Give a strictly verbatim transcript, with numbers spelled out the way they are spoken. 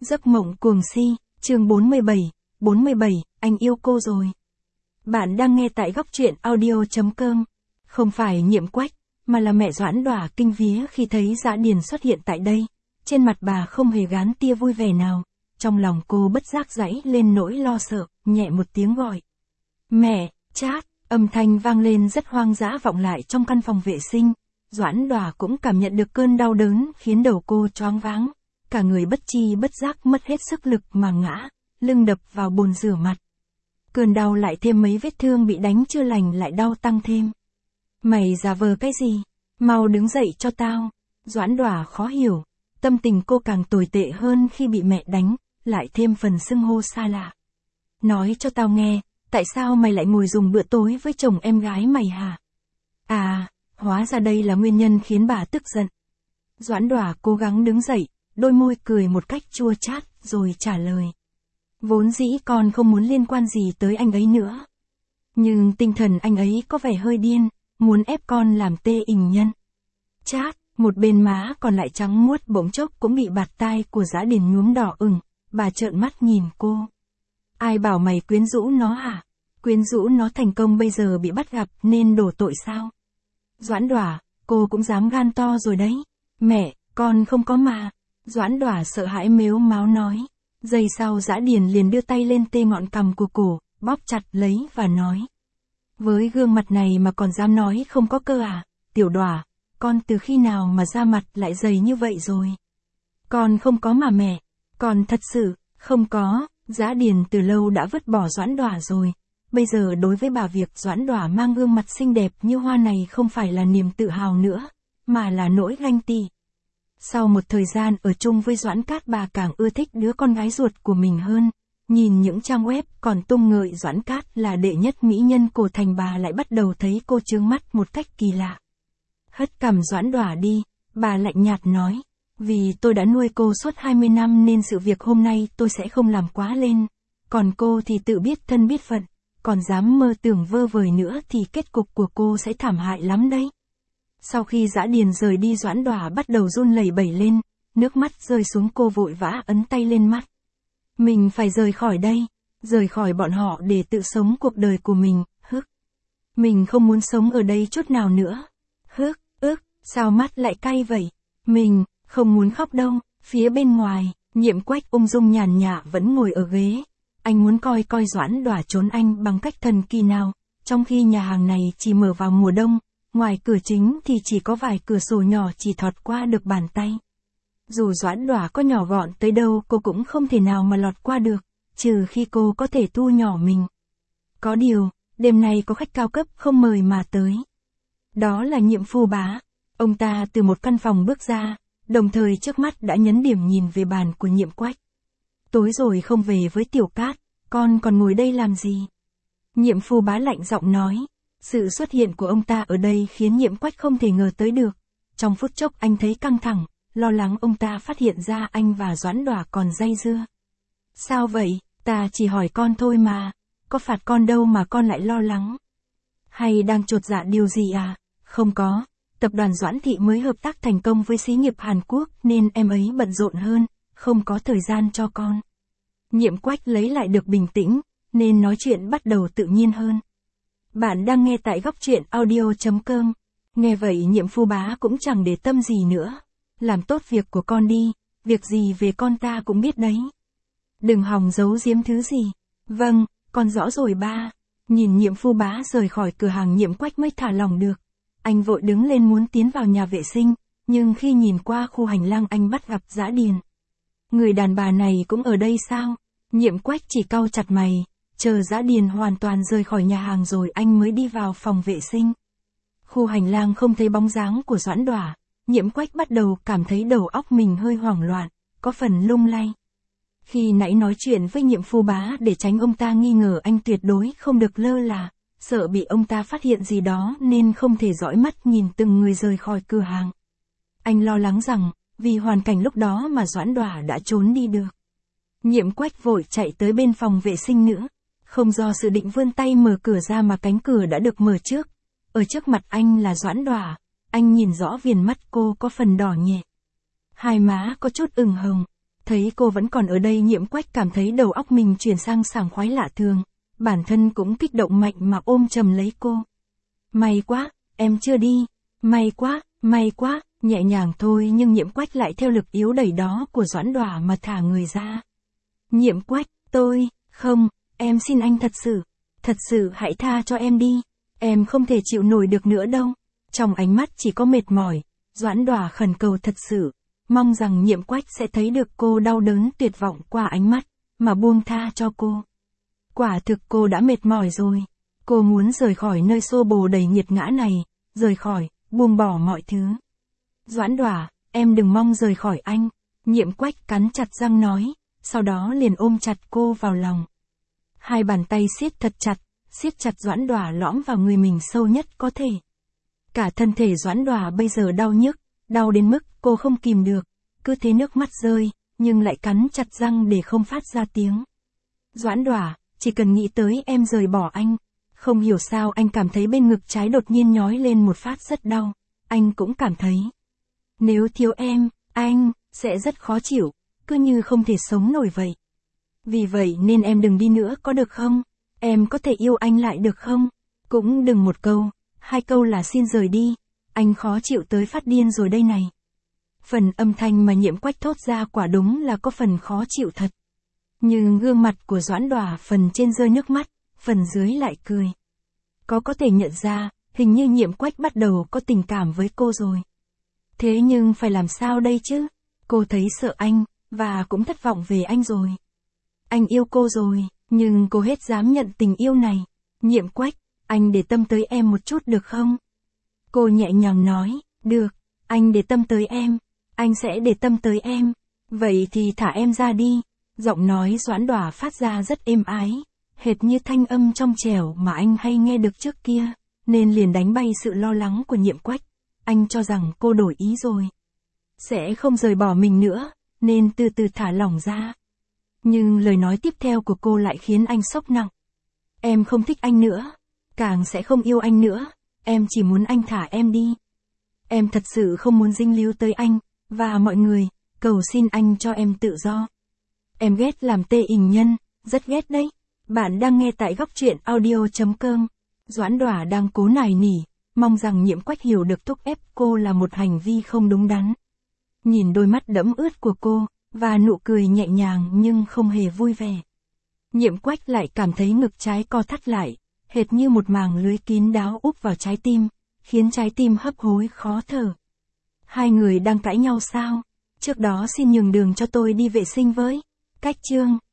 Giấc mộng cuồng si, chương bốn mươi bảy, bốn mươi bảy, anh yêu cô rồi. Bạn đang nghe tại góc truyện audio.com. Không phải Nhiệm Quách, mà là mẹ Doãn Đỏa kinh vía khi thấy Dã Điền xuất hiện tại đây. Trên mặt bà không hề gán tia vui vẻ nào. Trong lòng cô bất giác dãy lên nỗi lo sợ, nhẹ một tiếng gọi. Mẹ, chát, âm thanh vang lên rất hoang dã vọng lại trong căn phòng vệ sinh. Doãn Đỏa cũng cảm nhận được cơn đau đớn khiến đầu cô choáng váng. Cả người bất chi bất giác mất hết sức lực mà ngã, lưng đập vào bồn rửa mặt. Cơn đau lại thêm mấy vết thương bị đánh chưa lành lại đau tăng thêm. Mày giả vờ cái gì? Mau đứng dậy cho tao. Doãn Đỏa khó hiểu, tâm tình cô càng tồi tệ hơn khi bị mẹ đánh, lại thêm phần xưng hô xa lạ. Nói cho tao nghe, tại sao mày lại ngồi dùng bữa tối với chồng em gái mày hả? À, hóa ra đây là nguyên nhân khiến bà tức giận. Doãn Đỏa cố gắng đứng dậy, đôi môi cười một cách chua chát, rồi trả lời. Vốn dĩ con không muốn liên quan gì tới anh ấy nữa. Nhưng tinh thần anh ấy có vẻ hơi điên, muốn ép con làm tê ình nhân. Chát, một bên má còn lại trắng muốt bỗng chốc cũng bị bạt tai của Dã Điền nhuốm đỏ ửng, bà trợn mắt nhìn cô. Ai bảo mày quyến rũ nó hả? Quyến rũ nó thành công bây giờ bị bắt gặp nên đổ tội sao? Doãn Đỏa, cô cũng dám gan to rồi đấy. Mẹ, con không có mà. Doãn Đỏa sợ hãi mếu máo nói. Giây sau Dã Điền liền đưa tay lên tê ngọn cằm của cổ, bóp chặt lấy và nói. Với gương mặt này mà còn dám nói không có cơ à? Tiểu Đỏa, con từ khi nào mà da mặt lại dày như vậy rồi? Con không có mà mẹ. Con thật sự, không có. Dã Điền từ lâu đã vứt bỏ Doãn Đỏa rồi. Bây giờ đối với bà việc Doãn Đỏa mang gương mặt xinh đẹp như hoa này không phải là niềm tự hào nữa, mà là nỗi ganh tị. Sau một thời gian ở chung với Doãn Cát, bà càng ưa thích đứa con gái ruột của mình hơn. Nhìn những trang web còn tung ngợi Doãn Cát là đệ nhất mỹ nhân cổ thành, bà lại bắt đầu thấy cô chướng mắt một cách kỳ lạ. Hất cằm Doãn Đỏa đi, bà lạnh nhạt nói. Vì tôi đã nuôi cô suốt hai mươi năm nên sự việc hôm nay tôi sẽ không làm quá lên. Còn cô thì tự biết thân biết phận, còn dám mơ tưởng vơ vời nữa thì kết cục của cô sẽ thảm hại lắm đấy. Sau khi Dã Điền rời đi, Doãn Đỏa bắt đầu run lẩy bẩy lên, nước mắt rơi xuống, cô vội vã ấn tay lên mắt. Mình phải rời khỏi đây, rời khỏi bọn họ để tự sống cuộc đời của mình, hức. Mình không muốn sống ở đây chút nào nữa. Hức, ức, sao mắt lại cay vậy? Mình, không muốn khóc đâu. Phía bên ngoài, Nhiệm Quách ung dung nhàn nhã vẫn ngồi ở ghế. Anh muốn coi coi Doãn Đỏa trốn anh bằng cách thần kỳ nào, trong khi nhà hàng này chỉ mở vào mùa đông. Ngoài cửa chính thì chỉ có vài cửa sổ nhỏ chỉ thọt qua được bàn tay. Dù Doãn Đỏa có nhỏ gọn tới đâu cô cũng không thể nào mà lọt qua được, trừ khi cô có thể thu nhỏ mình. Có điều, đêm nay có khách cao cấp không mời mà tới. Đó là Nhiệm Phu Bá. Ông ta từ một căn phòng bước ra, đồng thời trước mắt đã nhấn điểm nhìn về bàn của Nhiệm Quách. Tối rồi không về với Tiểu Cát, con còn ngồi đây làm gì? Nhiệm Phu Bá lạnh giọng nói. Sự xuất hiện của ông ta ở đây khiến Nhiệm Quách không thể ngờ tới được. Trong phút chốc anh thấy căng thẳng, lo lắng ông ta phát hiện ra anh và Doãn Đỏa còn dây dưa. Sao vậy? Ta chỉ hỏi con thôi mà. Có phạt con đâu mà con lại lo lắng? Hay đang chột dạ điều gì à? Không có. Tập đoàn Doãn Thị mới hợp tác thành công với xí nghiệp Hàn Quốc nên em ấy bận rộn hơn, không có thời gian cho con. Nhiệm Quách lấy lại được bình tĩnh, nên nói chuyện bắt đầu tự nhiên hơn. Bạn đang nghe tại góc truyện audio.com. Nghe vậy Nhiệm Phu Bá cũng chẳng để tâm gì nữa. Làm tốt việc của con đi, việc gì về con ta cũng biết đấy. Đừng hòng giấu giếm thứ gì. Vâng, con rõ rồi ba. Nhìn Nhiệm Phu Bá rời khỏi cửa hàng, Nhiệm Quách mới thả lòng được. Anh vội đứng lên muốn tiến vào nhà vệ sinh, nhưng khi nhìn qua khu hành lang anh bắt gặp Dã Điền. Người đàn bà này cũng ở đây sao? Nhiệm Quách chỉ cau chặt mày. Chờ Dã Điền hoàn toàn rời khỏi nhà hàng rồi anh mới đi vào phòng vệ sinh. Khu hành lang không thấy bóng dáng của Doãn Đỏa, Nhiệm Quách bắt đầu cảm thấy đầu óc mình hơi hoảng loạn, có phần lung lay. Khi nãy nói chuyện với Nhiệm Phu Bá để tránh ông ta nghi ngờ, anh tuyệt đối không được lơ là, sợ bị ông ta phát hiện gì đó nên không thể dõi mắt nhìn từng người rời khỏi cửa hàng. Anh lo lắng rằng, vì hoàn cảnh lúc đó mà Doãn Đỏa đã trốn đi được. Nhiệm Quách vội chạy tới bên phòng vệ sinh nữa. Không do sự định vươn tay mở cửa ra mà cánh cửa đã được mở trước. Ở trước mặt anh là Doãn Đỏa, anh nhìn rõ viền mắt cô có phần đỏ nhẹ. Hai má có chút ửng hồng, Thấy cô vẫn còn ở đây, Nhiễm Quách cảm thấy đầu óc mình chuyển sang sảng khoái lạ thường. Bản thân cũng kích động mạnh mà ôm chầm lấy cô. May quá, em chưa đi. May quá, may quá, nhẹ nhàng thôi, nhưng Nhiễm Quách lại theo lực yếu đẩy đó của Doãn Đỏa mà thả người ra. Nhiễm Quách, tôi, không, em xin anh thật sự, thật sự hãy tha cho em đi. Em không thể chịu nổi được nữa đâu. Trong ánh mắt chỉ có mệt mỏi, Doãn Đỏa khẩn cầu thật sự, mong rằng Nhiễm Quách sẽ thấy được cô đau đớn tuyệt vọng qua ánh mắt, mà buông tha cho cô. Quả thực cô đã mệt mỏi rồi. Cô muốn rời khỏi nơi xô bồ đầy nghiệt ngã này, rời khỏi, buông bỏ mọi thứ. Doãn Đỏa, em đừng mong rời khỏi anh. Nhiễm Quách cắn chặt răng nói, sau đó liền ôm chặt cô vào lòng. Hai bàn tay siết thật chặt, siết chặt Doãn Đỏa lõm vào người mình sâu nhất có thể. Cả thân thể Doãn Đỏa bây giờ đau nhức, đau đến mức cô không kìm được, cứ thế nước mắt rơi, nhưng lại cắn chặt răng để không phát ra tiếng. Doãn Đỏa, chỉ cần nghĩ tới em rời bỏ anh, không hiểu sao anh cảm thấy bên ngực trái đột nhiên nhói lên một phát rất đau, anh cũng cảm thấy. Nếu thiếu em, anh, sẽ rất khó chịu, cứ như không thể sống nổi vậy. Vì vậy nên em đừng đi nữa có được không? Em có thể yêu anh lại được không? Cũng đừng một câu, hai câu là xin rời đi, anh khó chịu tới phát điên rồi đây này. Phần âm thanh mà Nhiễm Quách thốt ra quả đúng là có phần khó chịu thật. Nhưng gương mặt của Doãn Đỏa phần trên rơi nước mắt, phần dưới lại cười. Có có thể nhận ra, hình như Nhiễm Quách bắt đầu có tình cảm với cô rồi. Thế nhưng phải làm sao đây chứ? Cô thấy sợ anh, và cũng thất vọng về anh rồi. Anh yêu cô rồi, nhưng cô hết dám nhận tình yêu này. Nhiễm Quách, anh để tâm tới em một chút được không? Cô nhẹ nhàng nói, được, anh để tâm tới em, anh sẽ để tâm tới em. Vậy thì thả em ra đi. Giọng nói Doãn Đỏa phát ra rất êm ái, hệt như thanh âm trong trẻo mà anh hay nghe được trước kia, nên liền đánh bay sự lo lắng của Nhiễm Quách. Anh cho rằng cô đổi ý rồi, sẽ không rời bỏ mình nữa, nên từ từ thả lỏng ra. Nhưng lời nói tiếp theo của cô lại khiến anh sốc nặng. Em không thích anh nữa, càng sẽ không yêu anh nữa, em chỉ muốn anh thả em đi. Em thật sự không muốn dính líu tới anh, và mọi người, cầu xin anh cho em tự do. Em ghét làm tê hình nhân, rất ghét đấy. Bạn đang nghe tại góc truyện audio chấm com. Doãn Đỏa đang cố nài nỉ, mong rằng Nhiễm Quách hiểu được thúc ép cô là một hành vi không đúng đắn. Nhìn đôi mắt đẫm ướt của cô, và nụ cười nhẹ nhàng nhưng không hề vui vẻ. Nhiễm Quách lại cảm thấy ngực trái co thắt lại, hệt như một màng lưới kín đáo úp vào trái tim, khiến trái tim hấp hối khó thở. Hai người đang cãi nhau sao? Trước đó xin nhường đường cho tôi đi vệ sinh với. Cách chương